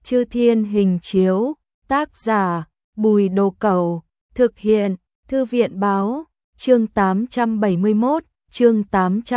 Chư Thiên Hình Chiếu, tác giả, Bùi Đồ Cẩu, thực hiện, Thư viện Báo, chương 871, chương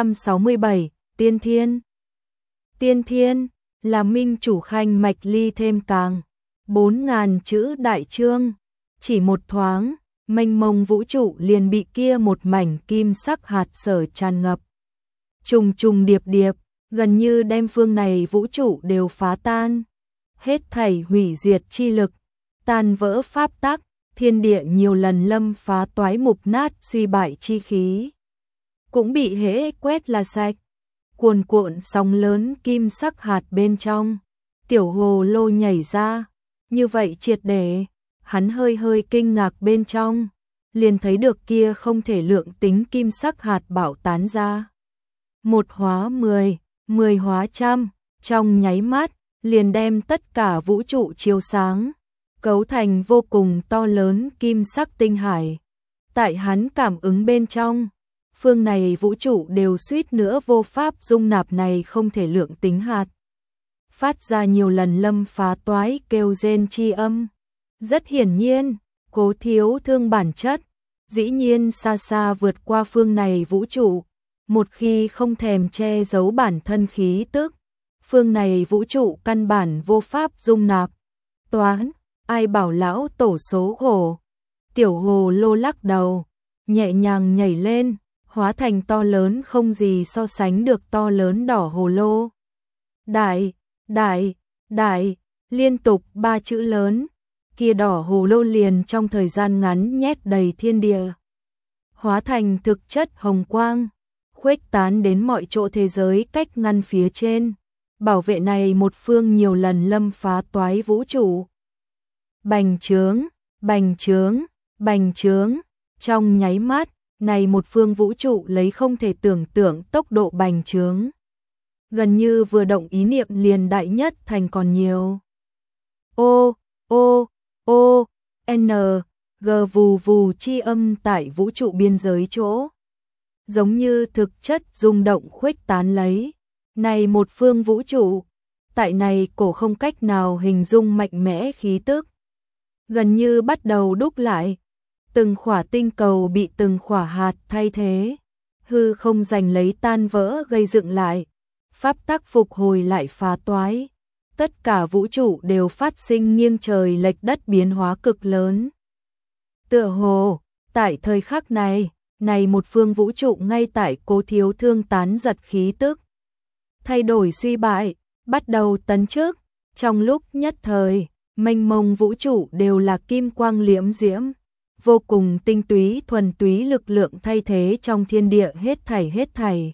867, Tiên Thiên. Tiên Thiên, là minh chủ khanh mạch ly thêm càng, 4.000 chữ đại chương, chỉ một thoáng, mênh mông vũ trụ liền bị kia một mảnh kim sắc hạt sở tràn ngập. Trùng trùng điệp điệp, gần như đem phương này vũ trụ đều phá tan. Hết thảy hủy diệt chi lực, tan vỡ pháp tắc, thiên địa nhiều lần lâm phá toái mục nát suy bại chi khí. Cũng bị hễ quét là sạch, cuồn cuộn sóng lớn kim sắc hạt bên trong. Tiểu hồ lô nhảy ra, như vậy triệt để, hắn hơi hơi kinh ngạc bên trong, liền thấy được kia không thể lượng tính kim sắc hạt bảo tán ra. Một hóa 10, 10 hóa trăm, trong nháy mắt, liền đem tất cả vũ trụ chiếu sáng, cấu thành vô cùng to lớn kim sắc tinh hải. Tại hắn cảm ứng bên trong, phương này vũ trụ đều suýt nữa vô pháp dung nạp này không thể lượng tính hạt. Phát ra nhiều lần lâm phá toái kêu rên chi âm. Rất hiển nhiên, Cố Thiếu Thương bản chất, dĩ nhiên xa xa vượt qua phương này vũ trụ. Một khi không thèm che giấu bản thân khí tức, phương này vũ trụ căn bản vô pháp dung nạp. Toán, ai bảo lão tổ số khổ. Tiểu hồ lô lắc đầu, nhẹ nhàng nhảy lên, hóa thành to lớn không gì so sánh được to lớn đỏ hồ lô. Đại, đại, đại, liên tục 3 chữ lớn, kia đỏ hồ lô liền trong thời gian ngắn nhét đầy thiên địa. Hóa thành thực chất hồng quang, khuếch tán đến mọi chỗ thế giới cách ngăn phía trên, bảo vệ này một phương nhiều lần lâm phá toái vũ trụ. Bành trướng, bành trướng, bành trướng, trong nháy mắt, này một phương vũ trụ lấy không thể tưởng tượng tốc độ bành trướng. Gần như vừa động ý niệm liền đại nhất thành còn nhiều. Ô, ô, ô, n, g vù vù chi âm tại vũ trụ biên giới chỗ. Giống như thực chất rung động khuếch tán lấy. Này một phương vũ trụ, tại này cổ không cách nào hình dung mạnh mẽ khí tức. Gần như bắt đầu đúc lại. Từng khỏa tinh cầu bị từng khỏa hạt thay thế. Hư không giành lấy tan vỡ gây dựng lại. Pháp tắc phục hồi lại phá toái. Tất cả vũ trụ đều phát sinh nghiêng trời lệch đất biến hóa cực lớn. Tựa hồ, tại thời khắc này, này một phương vũ trụ ngay tại Cố Thiếu Thương tán giật khí tức. Thay đổi suy bại, bắt đầu tấn trước, trong lúc nhất thời, mênh mông vũ trụ đều là kim quang liễm diễm, vô cùng tinh túy thuần túy lực lượng thay thế trong thiên địa hết thảy.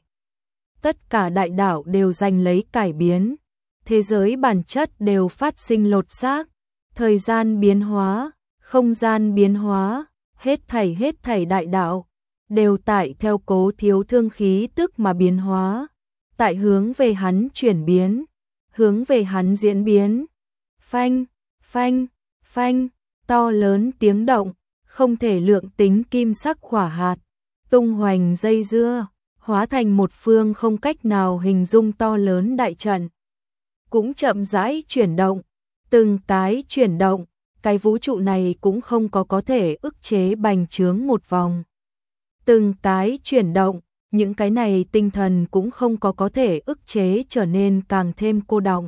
Tất cả đại đạo đều giành lấy cải biến, thế giới bản chất đều phát sinh lột xác, thời gian biến hóa, không gian biến hóa, hết thảy đại đạo đều tại theo Cố Thiếu Thương khí tức mà biến hóa, tại hướng về hắn chuyển biến, hướng về hắn diễn biến. Phanh, phanh, phanh, to lớn tiếng động, không thể lượng tính kim sắc khỏa hạt, tung hoành dây dưa, hóa thành một phương không cách nào hình dung to lớn đại trận. Cũng chậm rãi chuyển động, từng cái chuyển động, cái vũ trụ này cũng không có thể ức chế bành trướng một vòng. Từng cái chuyển động, những cái này tinh thần cũng không có thể ức chế trở nên càng thêm cô đọng.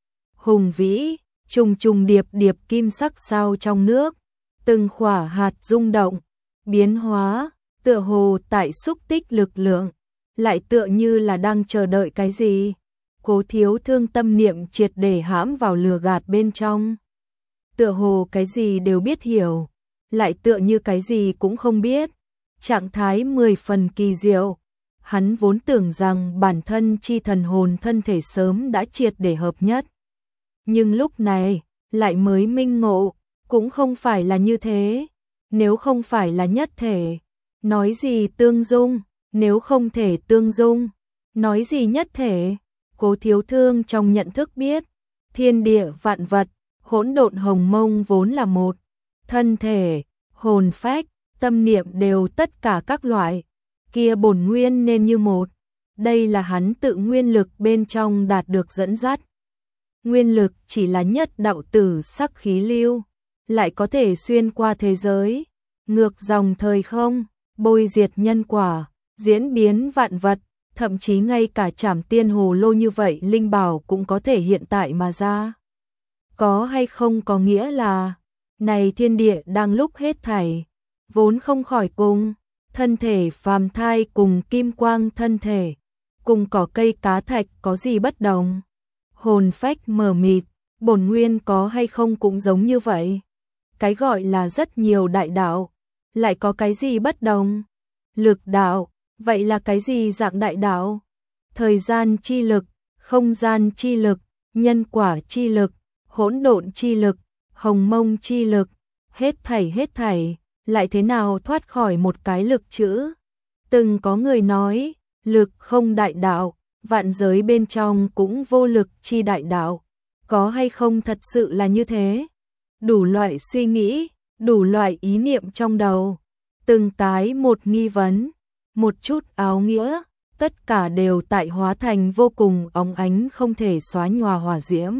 Hùng vĩ, trùng trùng điệp điệp kim sắc sao trong nước, từng khỏa hạt rung động, biến hóa, tựa hồ tại xúc tích lực lượng, lại tựa như là đang chờ đợi cái gì. Cố Thiếu Thương tâm niệm triệt để hãm vào lừa gạt bên trong. Tựa hồ cái gì đều biết hiểu, lại tựa như cái gì cũng không biết. Trạng thái 10 phần kỳ diệu. Hắn vốn tưởng rằng bản thân chi thần hồn thân thể sớm đã triệt để hợp nhất. Nhưng lúc này, lại mới minh ngộ, cũng không phải là như thế. Nếu không phải là nhất thể, nói gì tương dung, nếu không thể tương dung, nói gì nhất thể. Cố Thiếu Thương trong nhận thức biết, thiên địa vạn vật, hỗn độn hồng mông vốn là một, thân thể, hồn phách, tâm niệm đều tất cả các loại, kia bổn nguyên nên như một. Đây là hắn tự nguyên lực bên trong đạt được dẫn dắt. nguyên lực chỉ là nhất đạo tử sắc khí lưu, lại có thể xuyên qua thế giới, ngược dòng thời không, bôi diệt nhân quả, diễn biến vạn vật, thậm chí ngay cả Trảm Tiên Hồ Lô như vậy linh bảo cũng có thể hiện tại mà ra. Có hay không có nghĩa là, này thiên địa đang lúc hết thảy, vốn không khỏi cùng, thân thể phàm thai cùng kim quang thân thể, cùng cỏ cây cá thạch có gì bất đồng? Hồn phách mờ mịt, bổn nguyên có hay không cũng giống như vậy. Cái gọi là rất nhiều đại đạo, lại có cái gì bất đồng? Lực đạo, vậy là cái gì dạng đại đạo? Thời gian chi lực, không gian chi lực, nhân quả chi lực, hỗn độn chi lực, hồng mông chi lực, hết thảy, lại thế nào thoát khỏi một cái lực chữ? Từng có người nói, lực không đại đạo, vạn giới bên trong cũng vô lực chi đại đạo. Có hay không thật sự là như thế? Đủ loại suy nghĩ, đủ loại ý niệm trong đầu, từng cái một nghi vấn, một chút áo nghĩa, tất cả đều tại hóa thành vô cùng óng ánh không thể xóa nhòa hỏa diễm.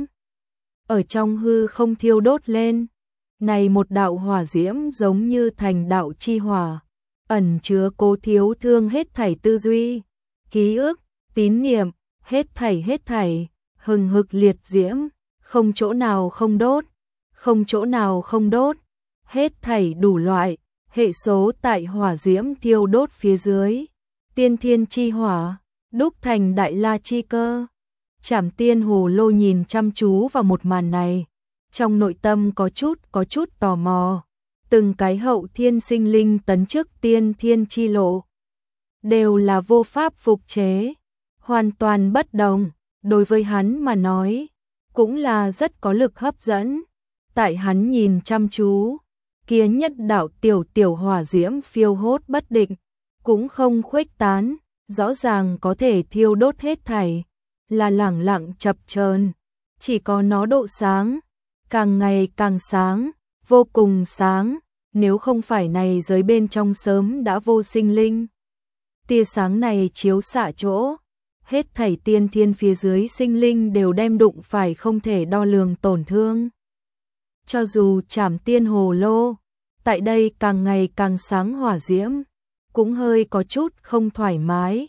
Ở trong hư không thiêu đốt lên, này một đạo hỏa diễm giống như thành đạo chi hỏa, ẩn chứa Cố Thiếu Thương hết thảy tư duy, ký ức, tín niệm, hết thảy, hừng hực liệt diễm, không chỗ nào không đốt, không chỗ nào không đốt, hết thảy đủ loại, hệ số tại hỏa diễm thiêu đốt phía dưới, tiên thiên chi hỏa, đúc thành đại la chi cơ. Trảm Tiên Hồ Lô nhìn chăm chú vào một màn này, trong nội tâm có chút tò mò, từng cái hậu thiên sinh linh tấn chức tiên thiên chi lộ, đều là vô pháp phục chế, hoàn toàn bất đồng, đối với hắn mà nói, cũng là rất có lực hấp dẫn. Tại hắn nhìn chăm chú, kia nhất đạo tiểu hỏa diễm phiêu hốt bất định, cũng không khuếch tán, rõ ràng có thể thiêu đốt hết thảy, là lẳng lặng chập chờn, chỉ có nó độ sáng, càng ngày càng sáng, vô cùng sáng, nếu không phải này giới bên trong sớm đã vô sinh linh. Tia sáng này chiếu xạ chỗ, hết thảy tiên thiên phía dưới sinh linh đều đem đụng phải không thể đo lường tổn thương. Cho dù Trảm Tiên Hồ Lô, tại đây càng ngày càng sáng hỏa diễm, cũng hơi có chút không thoải mái,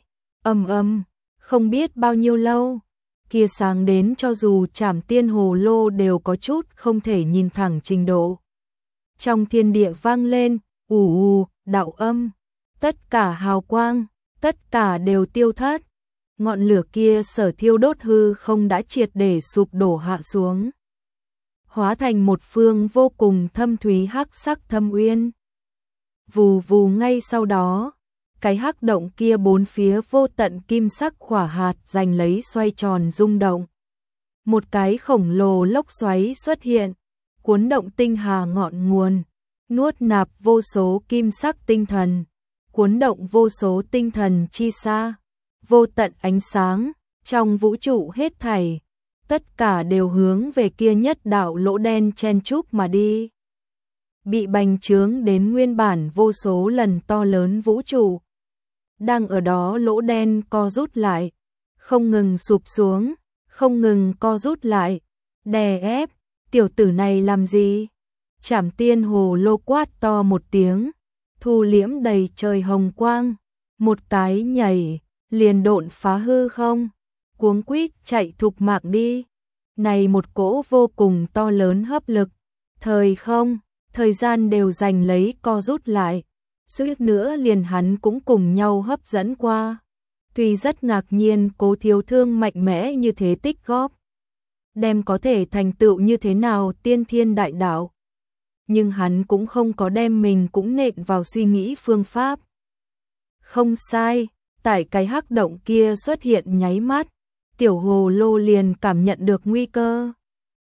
không biết bao nhiêu lâu, kia sáng đến cho dù Trảm Tiên Hồ Lô đều có chút không thể nhìn thẳng trình độ. Trong thiên địa vang lên, đạo âm, tất cả hào quang, tất cả đều tiêu thất, ngọn lửa kia sở thiêu đốt hư không đã triệt để sụp đổ hạ xuống, hóa thành một phương vô cùng thâm thúy hắc sắc thâm uyên. Vù vù ngay sau đó, cái hắc động kia bốn phía vô tận kim sắc khỏa hạt giành lấy xoay tròn rung động. Một cái khổng lồ lốc xoáy xuất hiện, cuốn động tinh hà ngọn nguồn, nuốt nạp vô số kim sắc tinh thần, cuốn động vô số tinh thần chi xa, vô tận ánh sáng, trong vũ trụ hết thảy, tất cả đều hướng về kia nhất đạo lỗ đen chen chúc mà đi. Bị bành trướng đến nguyên bản vô số lần to lớn vũ trụ. Đang ở đó lỗ đen co rút lại, không ngừng sụp xuống, không ngừng co rút lại, đè ép, tiểu tử này làm gì? Trảm Tiên Hồ Lô quát to một tiếng, thu liễm đầy trời hồng quang, một cái nhảy, liền độn phá hư không, cuống quýt chạy thục mạng đi. Này một cỗ vô cùng to lớn hấp lực, thời không, thời gian đều giành lấy co rút lại, suýt nữa liền hắn cũng cùng nhau hấp dẫn qua. Tuy rất ngạc nhiên Cố Thiếu Thương mạnh mẽ như thế tích góp, đem có thể thành tựu như thế nào tiên thiên đại đạo, nhưng hắn cũng không có đem mình cũng nện vào suy nghĩ phương pháp. Không sai, tại cái hắc động kia xuất hiện nháy mắt, tiểu hồ lô liền cảm nhận được nguy cơ.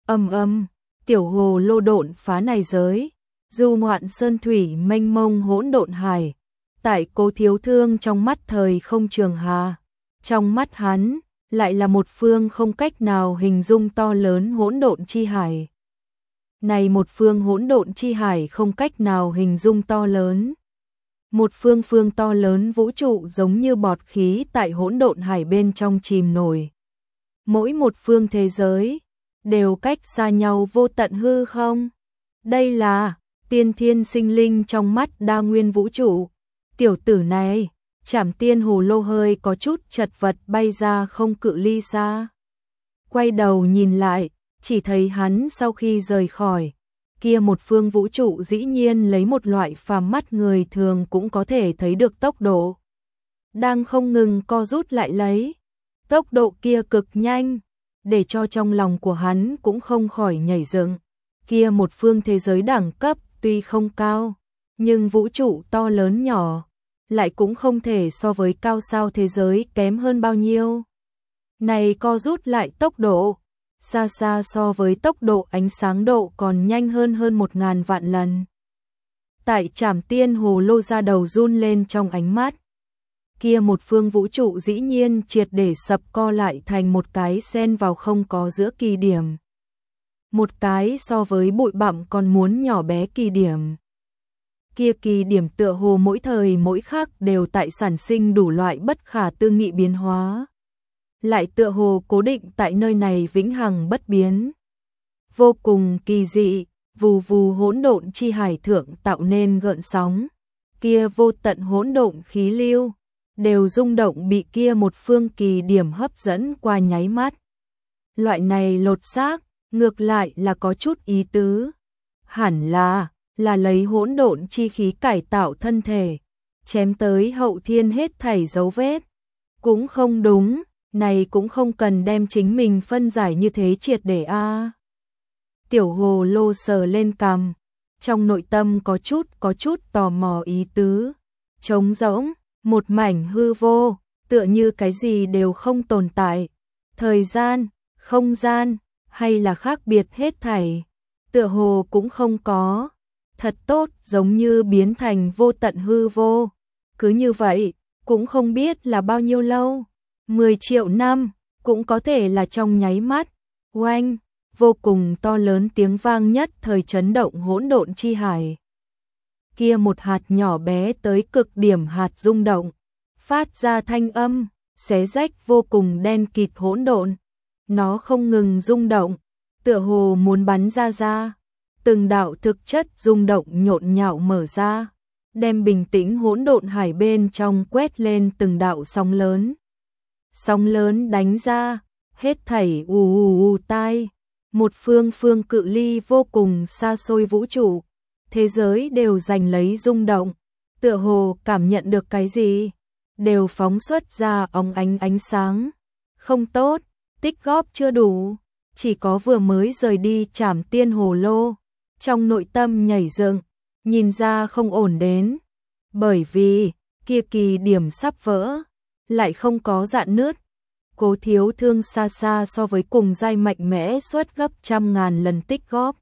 Tiểu hồ lô độn phá này giới, du ngoạn sơn thủy mênh mông hỗn độn hải, tại Cố Thiếu Thương trong mắt thời không trường hà, trong mắt hắn lại là một phương không cách nào hình dung to lớn hỗn độn chi hải. Này một phương hỗn độn chi hải không cách nào hình dung to lớn. Một phương to lớn vũ trụ giống như bọt khí tại hỗn độn hải bên trong chìm nổi. Mỗi một phương thế giới đều cách xa nhau vô tận hư không. Đây là tiên thiên sinh linh trong mắt đa nguyên vũ trụ. Tiểu tử này, Trảm Tiên Hồ Lô hơi có chút chật vật bay ra không cự ly xa. Quay đầu nhìn lại, chỉ thấy hắn sau khi rời khỏi kia một phương vũ trụ dĩ nhiên lấy một loại phàm mắt người thường cũng có thể thấy được tốc độ. Đang không ngừng co rút lại lấy. Tốc độ kia cực nhanh, để cho trong lòng của hắn cũng không khỏi nhảy dựng. Kia một phương thế giới đẳng cấp tuy không cao, nhưng vũ trụ to lớn nhỏ, lại cũng không thể so với cao sao thế giới kém hơn bao nhiêu. Này co rút lại tốc độ, xa xa so với tốc độ ánh sáng độ còn nhanh hơn 1000 vạn lần. Tại Trảm Tiên Hồ Lô ra đầu run lên trong ánh mắt. Kia một phương vũ trụ dĩ nhiên triệt để sập co lại thành một cái xen vào không có giữa kỳ điểm. Một cái so với bụi bặm còn muốn nhỏ bé kỳ điểm. Kia kỳ điểm tựa hồ mỗi thời mỗi khắc đều tại sản sinh đủ loại bất khả tư nghị biến hóa. Lại tựa hồ cố định tại nơi này vĩnh hằng bất biến. Vô cùng kỳ dị, vù vù hỗn độn chi hải thượng tạo nên gợn sóng. Kia vô tận hỗn độn khí lưu, đều rung động bị kia một phương kỳ điểm hấp dẫn qua nháy mắt. Loại này lột xác, ngược lại là có chút ý tứ. Hẳn là lấy hỗn độn chi khí cải tạo thân thể, chém tới hậu thiên hết thảy dấu vết. Cũng không đúng, này cũng không cần đem chính mình phân giải như thế triệt để a. Tiểu Hồ Lô sờ lên cằm, trong nội tâm có chút tò mò ý tứ. Trống rỗng, một mảnh hư vô, tựa như cái gì đều không tồn tại. Thời gian, không gian, hay là khác biệt hết thảy, tựa hồ cũng không có. Thật tốt, giống như biến thành vô tận hư vô. Cứ như vậy, cũng không biết là bao nhiêu lâu. 10 triệu năm, cũng có thể là trong nháy mắt. Oanh, vô cùng to lớn tiếng vang nhất thời chấn động hỗn độn chi hải. Kia một hạt nhỏ bé tới cực điểm hạt rung động, phát ra thanh âm, xé rách vô cùng đen kịt hỗn độn. Nó không ngừng rung động, tựa hồ muốn bắn ra. Từng đạo thực chất rung động nhộn nhạo mở ra, đem bình tĩnh hỗn độn hải bên trong quét lên từng đạo sóng lớn. Sóng lớn đánh ra, hết thảy ù tai. Một phương cự ly vô cùng xa xôi vũ trụ, thế giới đều giành lấy rung động, tựa hồ cảm nhận được cái gì, đều phóng xuất ra óng ánh sáng. Không tốt, tích góp chưa đủ, chỉ có vừa mới rời đi Trảm Tiên Hồ Lô, trong nội tâm nhảy dựng, nhìn ra không ổn đến, bởi vì kia kỳ điểm sắp vỡ, lại không có rạn nứt. Cố Thiếu Thương xa xa so với cùng giai mạnh mẽ suất gấp 100.000 lần tích góp,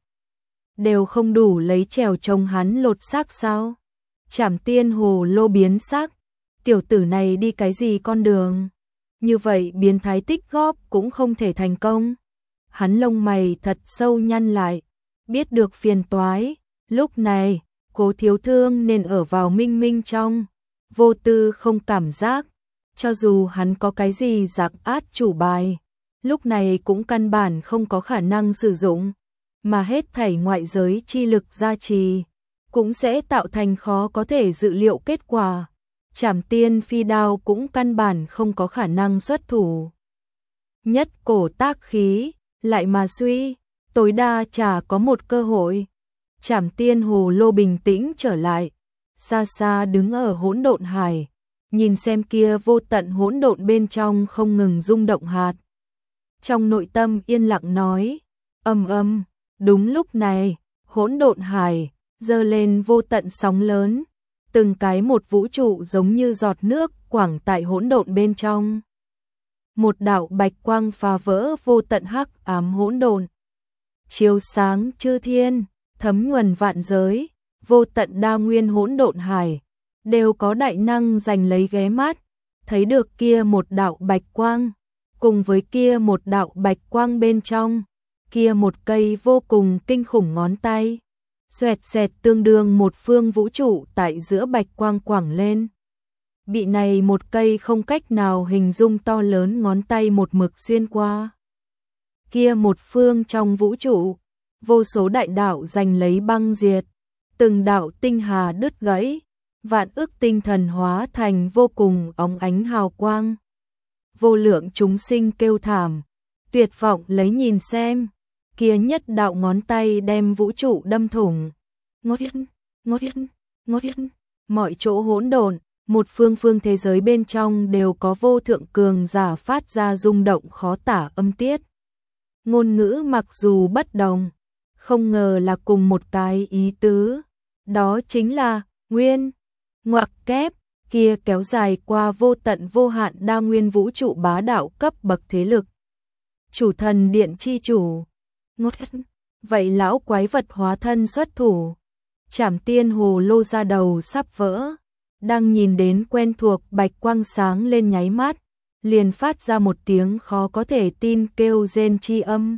đều không đủ lấy trèo trông hắn lột xác sao? Trảm Tiên Hồ Lô biến sắc, tiểu tử này đi cái gì con đường? Như vậy biến thái tích góp cũng không thể thành công. Hắn lông mày thật sâu nhăn lại, biết được phiền toái. Lúc này, Cố Thiếu Thương nên ở vào minh minh trong, vô tư không cảm giác. Cho dù hắn có cái gì giặc át chủ bài, lúc này cũng căn bản không có khả năng sử dụng, mà hết thảy ngoại giới chi lực gia trì, cũng sẽ tạo thành khó có thể dự liệu kết quả. Trảm Tiên Phi Đao cũng căn bản không có khả năng xuất thủ. Nhất cổ tác khí, lại mà suy, tối đa chả có một cơ hội. Trảm Tiên Hồ Lô bình tĩnh trở lại, xa xa đứng ở hỗn độn hải, nhìn xem kia vô tận hỗn độn bên trong không ngừng rung động hạt. Trong nội tâm yên lặng nói, ầm, đúng lúc này, hỗn độn hải giơ lên vô tận sóng lớn, từng cái một vũ trụ giống như giọt nước quảng tại hỗn độn bên trong. Một đạo bạch quang phá vỡ vô tận hắc ám hỗn độn, chiếu sáng chư thiên, thấm nhuần vạn giới, vô tận đa nguyên hỗn độn hải đều có đại năng giành lấy ghé mắt, thấy được kia một đạo bạch quang, cùng với kia một đạo bạch quang bên trong, kia một cây vô cùng kinh khủng ngón tay, xoẹt xẹt tương đương một phương vũ trụ tại giữa bạch quang quảng lên. Bị này một cây không cách nào hình dung to lớn ngón tay một mực xuyên qua. kia một phương trong vũ trụ, vô số đại đạo giành lấy băng diệt, từng đạo tinh hà đứt gãy, vạn ức tinh thần hóa thành vô cùng óng ánh hào quang. Vô lượng chúng sinh kêu thảm, tuyệt vọng lấy nhìn xem, kia nhất đạo ngón tay đem vũ trụ đâm thủng. Ngốt yên, ngốt yên, ngốt yên, mọi chỗ hỗn độn, một phương phương thế giới bên trong đều có vô thượng cường giả phát ra rung động khó tả âm tiết. Ngôn ngữ mặc dù bất đồng, không ngờ là cùng một cái ý tứ, đó chính là nguyên, ngoặc kép, kia kéo dài qua vô tận vô hạn đa nguyên vũ trụ bá đạo cấp bậc thế lực. Chủ thần điện chi chủ, ngốt vậy lão quái vật hóa thân xuất thủ, Trảm Tiên hồ lô ra đầu sắp vỡ, đang nhìn đến quen thuộc bạch quang sáng lên nháy mắt, liền phát ra một tiếng khó có thể tin kêu rên chi âm.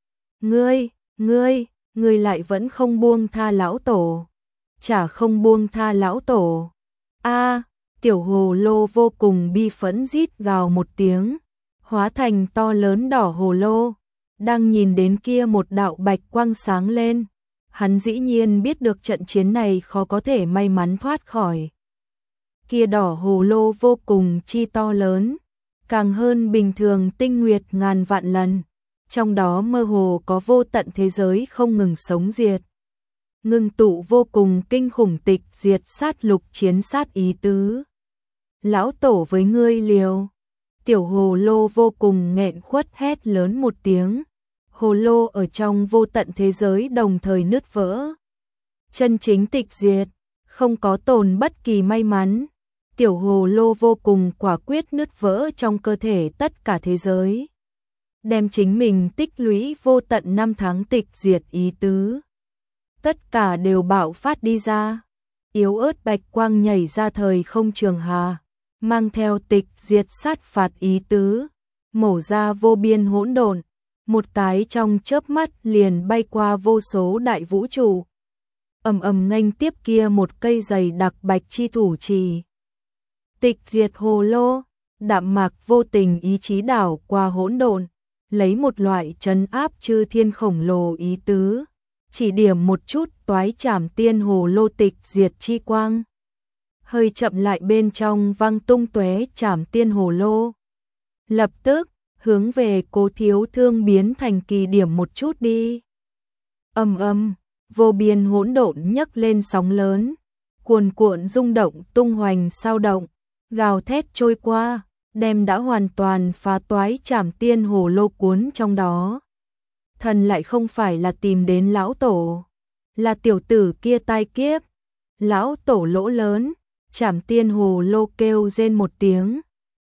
Ngươi lại vẫn không buông tha lão tổ. Chả không buông tha lão tổ. A, tiểu hồ lô vô cùng bi phẫn rít gào một tiếng, hóa thành to lớn đỏ hồ lô, đang nhìn đến kia một đạo bạch quang sáng lên. Hắn dĩ nhiên biết được trận chiến này khó có thể may mắn thoát khỏi. Kia đỏ hồ lô vô cùng chi to lớn, càng hơn bình thường tinh nguyệt ngàn vạn lần, trong đó mơ hồ có vô tận thế giới không ngừng sống diệt. Ngưng tụ vô cùng kinh khủng tịch diệt sát lục chiến sát ý tứ. Lão tổ với ngươi liều. Tiểu hồ lô vô cùng nghẹn khuất hét lớn một tiếng. Hồ lô ở trong vô tận thế giới đồng thời nứt vỡ. Chân chính tịch diệt, không có tồn bất kỳ may mắn. Tiểu hồ lô vô cùng quả quyết nứt vỡ trong cơ thể tất cả thế giới. Đem chính mình tích lũy vô tận năm tháng tịch diệt ý tứ. Tất cả đều bạo phát đi ra. Yếu ớt bạch quang nhảy ra thời không trường hà, mang theo tịch diệt sát phạt ý tứ, mổ ra vô biên hỗn độn, một cái trong chớp mắt liền bay qua vô số đại vũ trụ. Ầm ầm nghênh tiếp kia một cây dày đặc bạch chi thủ trì. Tịch diệt hồ lô, đạm mạc vô tình ý chí đảo qua hỗn độn, lấy một loại trấn áp chư thiên khổng lồ ý tứ, chỉ điểm một chút toái Trảm Tiên hồ lô tịch diệt chi quang. Hơi chậm lại bên trong vang tung tóe Trảm Tiên hồ lô. Lập tức, hướng về Cố Thiếu Thương biến thành kỳ điểm một chút đi. Vô biên hỗn độn nhấc lên sóng lớn, cuồn cuộn rung động tung hoành sao động, gào thét trôi qua, đem đã hoàn toàn phá toái Trảm Tiên hồ lô cuốn trong đó. Thần lại không phải là tìm đến lão tổ, là tiểu tử kia tai kiếp. Lão tổ lỗ lớn, Trảm Tiên hồ lô kêu rên một tiếng,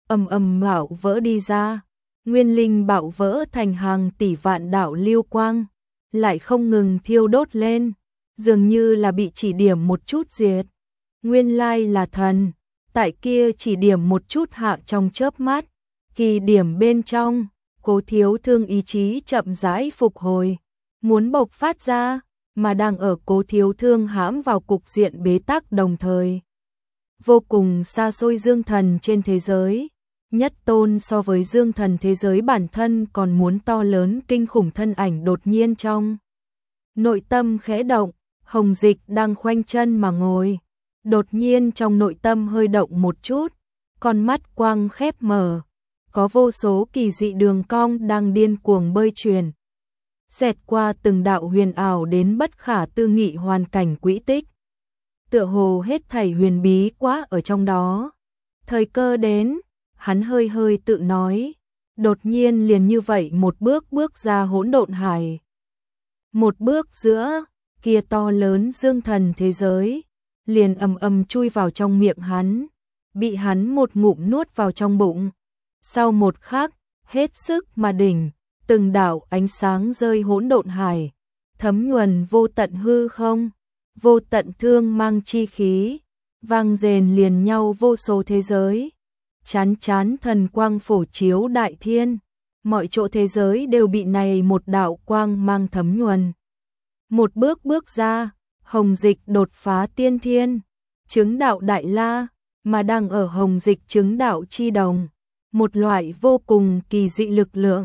bạo vỡ đi ra, nguyên linh bạo vỡ thành hàng tỷ vạn đạo lưu quang, lại không ngừng thiêu đốt lên, dường như là bị chỉ điểm một chút diệt. Nguyên lai là thần, tại kia chỉ điểm một chút hạ trong chớp mắt, kỳ điểm bên trong, Cố Thiếu Thương ý chí chậm rãi phục hồi, muốn bộc phát ra, mà đang ở Cố Thiếu Thương hãm vào cục diện bế tắc đồng thời. Vô cùng xa xôi dương thần trên thế giới, nhất tôn so với dương thần thế giới bản thân còn muốn to lớn kinh khủng thân ảnh đột nhiên trong. Nội tâm khẽ động, Hồng Dịch đang khoanh chân mà ngồi, đột nhiên trong nội tâm hơi động một chút, con mắt quang khép mở. Có vô số kỳ dị đường cong đang điên cuồng bơi chuyển, xẹt qua từng đạo huyền ảo đến bất khả tư nghị hoàn cảnh quỹ tích. Tựa hồ hết thảy huyền bí quá ở trong đó. Thời cơ đến, hắn hơi hơi tự nói, đột nhiên liền như vậy một bước bước ra hỗn độn hải. Một bước giữa, kia to lớn dương thần thế giới, liền chui vào trong miệng hắn, bị hắn một ngụm nuốt vào trong bụng. Sau một khắc, hết sức mà đỉnh, từng đạo ánh sáng rơi hỗn độn hải, thấm nhuần vô tận hư không, vô tận thương mang chi khí, vang rền liền nhau vô số thế giới. Chán chán thần quang phổ chiếu đại thiên, mọi chỗ thế giới đều bị này một đạo quang mang thấm nhuần. Một bước bước ra, Hồng Dịch đột phá tiên thiên, chứng đạo đại la, mà đang ở Hồng Dịch chứng đạo chi đồng. Một loại vô cùng kỳ dị lực lượng,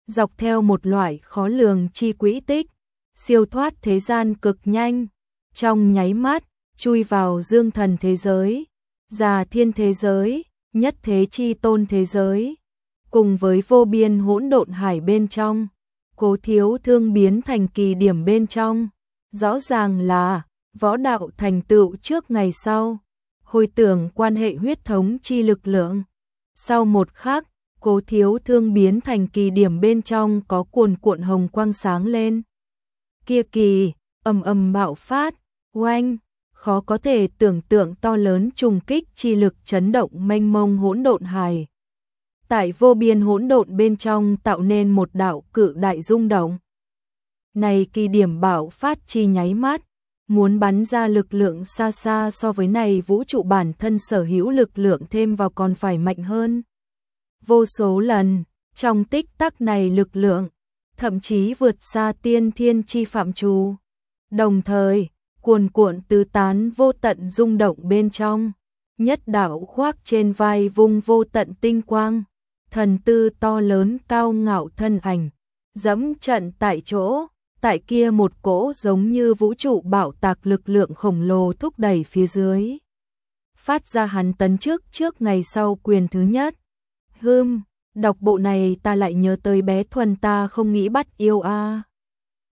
dọc theo một loại khó lường chi quỹ tích, siêu thoát thế gian cực nhanh, trong nháy mắt, chui vào dương thần thế giới, già thiên thế giới, nhất thế chi tôn thế giới, cùng với vô biên hỗn độn hải bên trong, Cố Thiếu Thương biến thành kỳ điểm bên trong, rõ ràng là võ đạo thành tựu trước ngày sau, hồi tưởng quan hệ huyết thống chi lực lượng. Sau một khắc, Cố Thiếu Thương biến thành kỳ điểm bên trong có cuồn cuộn hồng quang sáng lên. Kia kỳ, ầm ầm bạo phát, oanh, khó có thể tưởng tượng to lớn trùng kích chi lực chấn động mênh mông hỗn độn hải. Tại vô biên hỗn độn bên trong tạo nên một đạo cự đại rung động. Này kỳ điểm bạo phát chi nháy mắt, muốn bắn ra lực lượng xa xa so với này vũ trụ bản thân sở hữu lực lượng thêm vào còn phải mạnh hơn. Vô số lần, trong tích tắc này lực lượng, thậm chí vượt xa tiên thiên chi phạm trù. Đồng thời, cuồn cuộn tứ tán vô tận rung động bên trong, nhất đạo khoác trên vai vung vô tận tinh quang, thần tư to lớn cao ngạo thân ảnh, dẫm trận tại chỗ, tại kia một cỗ giống như vũ trụ bạo tạc lực lượng khổng lồ thúc đẩy phía dưới. Phát ra hắn tấn trước ngày sau quyền thứ nhất. Đọc bộ này ta lại nhớ tới bé Thuần ta không nghĩ bắt yêu a.